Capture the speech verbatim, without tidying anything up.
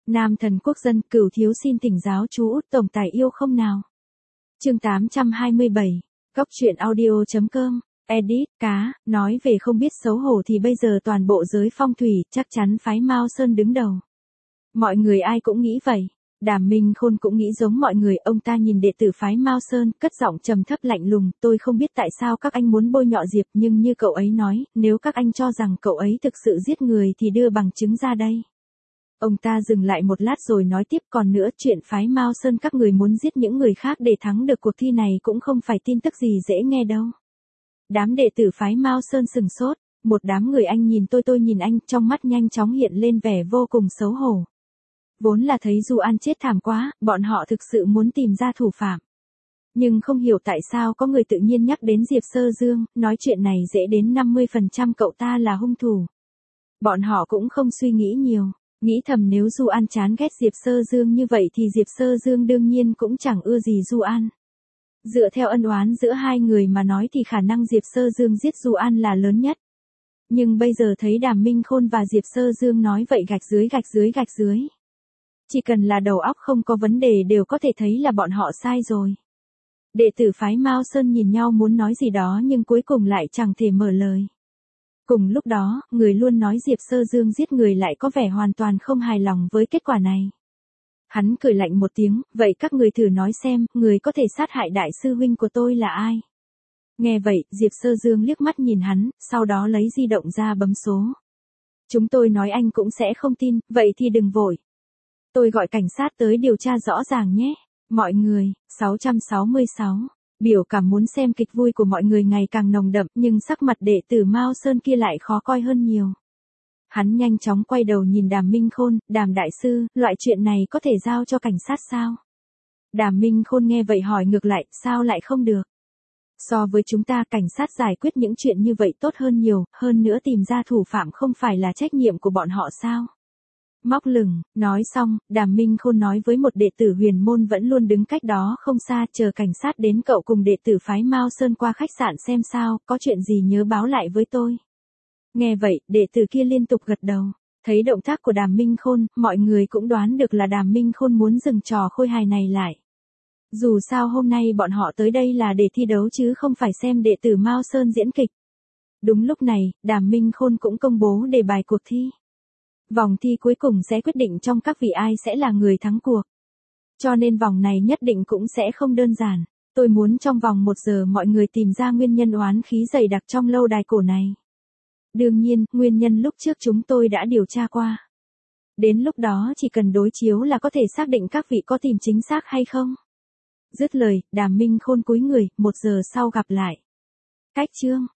Nam thần quốc dân, Cửu thiếu xin thỉnh giáo chú Út tổng tài yêu không nào. Chương tám trăm hai mươi bảy. Góc truyện audio chấm com. Edit, cá, nói về không biết xấu hổ thì bây giờ toàn bộ giới phong thủy chắc chắn phái Mao Sơn đứng đầu. Mọi người ai cũng nghĩ vậy. Đàm Minh Khôn cũng nghĩ giống mọi người, ông ta nhìn đệ tử phái Mao Sơn, cất giọng trầm thấp lạnh lùng, tôi không biết tại sao các anh muốn bôi nhọ Diệp, nhưng như cậu ấy nói, nếu các anh cho rằng cậu ấy thực sự giết người thì đưa bằng chứng ra đây. Ông ta dừng lại một lát rồi nói tiếp, còn nữa, chuyện phái Mao Sơn các người muốn giết những người khác để thắng được cuộc thi này cũng không phải tin tức gì dễ nghe đâu. Đám đệ tử phái Mao Sơn sừng sốt, một đám người anh nhìn tôi tôi nhìn anh, trong mắt nhanh chóng hiện lên vẻ vô cùng xấu hổ. Vốn là thấy Du An chết thảm quá, bọn họ thực sự muốn tìm ra thủ phạm. Nhưng không hiểu tại sao có người tự nhiên nhắc đến Diệp Sơ Dương, nói chuyện này dễ đến năm mươi phần trăm cậu ta là hung thủ. Bọn họ cũng không suy nghĩ nhiều, nghĩ thầm nếu Du An chán ghét Diệp Sơ Dương như vậy thì Diệp Sơ Dương đương nhiên cũng chẳng ưa gì Du An. Dựa theo ân oán giữa hai người mà nói thì khả năng Diệp Sơ Dương giết Du An là lớn nhất. Nhưng bây giờ thấy Đàm Minh Khôn và Diệp Sơ Dương nói vậy gạch dưới gạch dưới gạch dưới. Chỉ cần là đầu óc không có vấn đề đều có thể thấy là bọn họ sai rồi. Đệ tử phái Mao Sơn nhìn nhau muốn nói gì đó nhưng cuối cùng lại chẳng thể mở lời. Cùng lúc đó, người luôn nói Diệp Sơ Dương giết người lại có vẻ hoàn toàn không hài lòng với kết quả này. Hắn cười lạnh một tiếng, vậy các người thử nói xem, người có thể sát hại đại sư huynh của tôi là ai? Nghe vậy, Diệp Sơ Dương liếc mắt nhìn hắn, sau đó lấy di động ra bấm số. Chúng tôi nói anh cũng sẽ không tin, vậy thì đừng vội. Tôi gọi cảnh sát tới điều tra rõ ràng nhé. Mọi người, sáu trăm sáu mươi sáu. Biểu cảm muốn xem kịch vui của mọi người ngày càng nồng đậm, nhưng sắc mặt đệ tử Mao Sơn kia lại khó coi hơn nhiều. Hắn nhanh chóng quay đầu nhìn Đàm Minh Khôn, Đàm đại sư, loại chuyện này có thể giao cho cảnh sát sao? Đàm Minh Khôn nghe vậy hỏi ngược lại, sao lại không được? So với chúng ta cảnh sát giải quyết những chuyện như vậy tốt hơn nhiều, hơn nữa tìm ra thủ phạm không phải là trách nhiệm của bọn họ sao? Móc lửng, nói xong, Đàm Minh Khôn nói với một đệ tử huyền môn vẫn luôn đứng cách đó không xa, chờ cảnh sát đến cậu cùng đệ tử phái Mao Sơn qua khách sạn xem sao, có chuyện gì nhớ báo lại với tôi. Nghe vậy, đệ tử kia liên tục gật đầu. Thấy động tác của Đàm Minh Khôn, mọi người cũng đoán được là Đàm Minh Khôn muốn dừng trò khôi hài này lại. Dù sao hôm nay bọn họ tới đây là để thi đấu chứ không phải xem đệ tử Mao Sơn diễn kịch. Đúng lúc này, Đàm Minh Khôn cũng công bố đề bài cuộc thi. Vòng thi cuối cùng sẽ quyết định trong các vị ai sẽ là người thắng cuộc. Cho nên vòng này nhất định cũng sẽ không đơn giản. Tôi muốn trong vòng một giờ mọi người tìm ra nguyên nhân oán khí dày đặc trong lâu đài cổ này. Đương nhiên, nguyên nhân lúc trước chúng tôi đã điều tra qua. Đến lúc đó chỉ cần đối chiếu là có thể xác định các vị có tìm chính xác hay không. Dứt lời, Đàm Minh Khôn cúi người, một giờ sau gặp lại. Cách chương.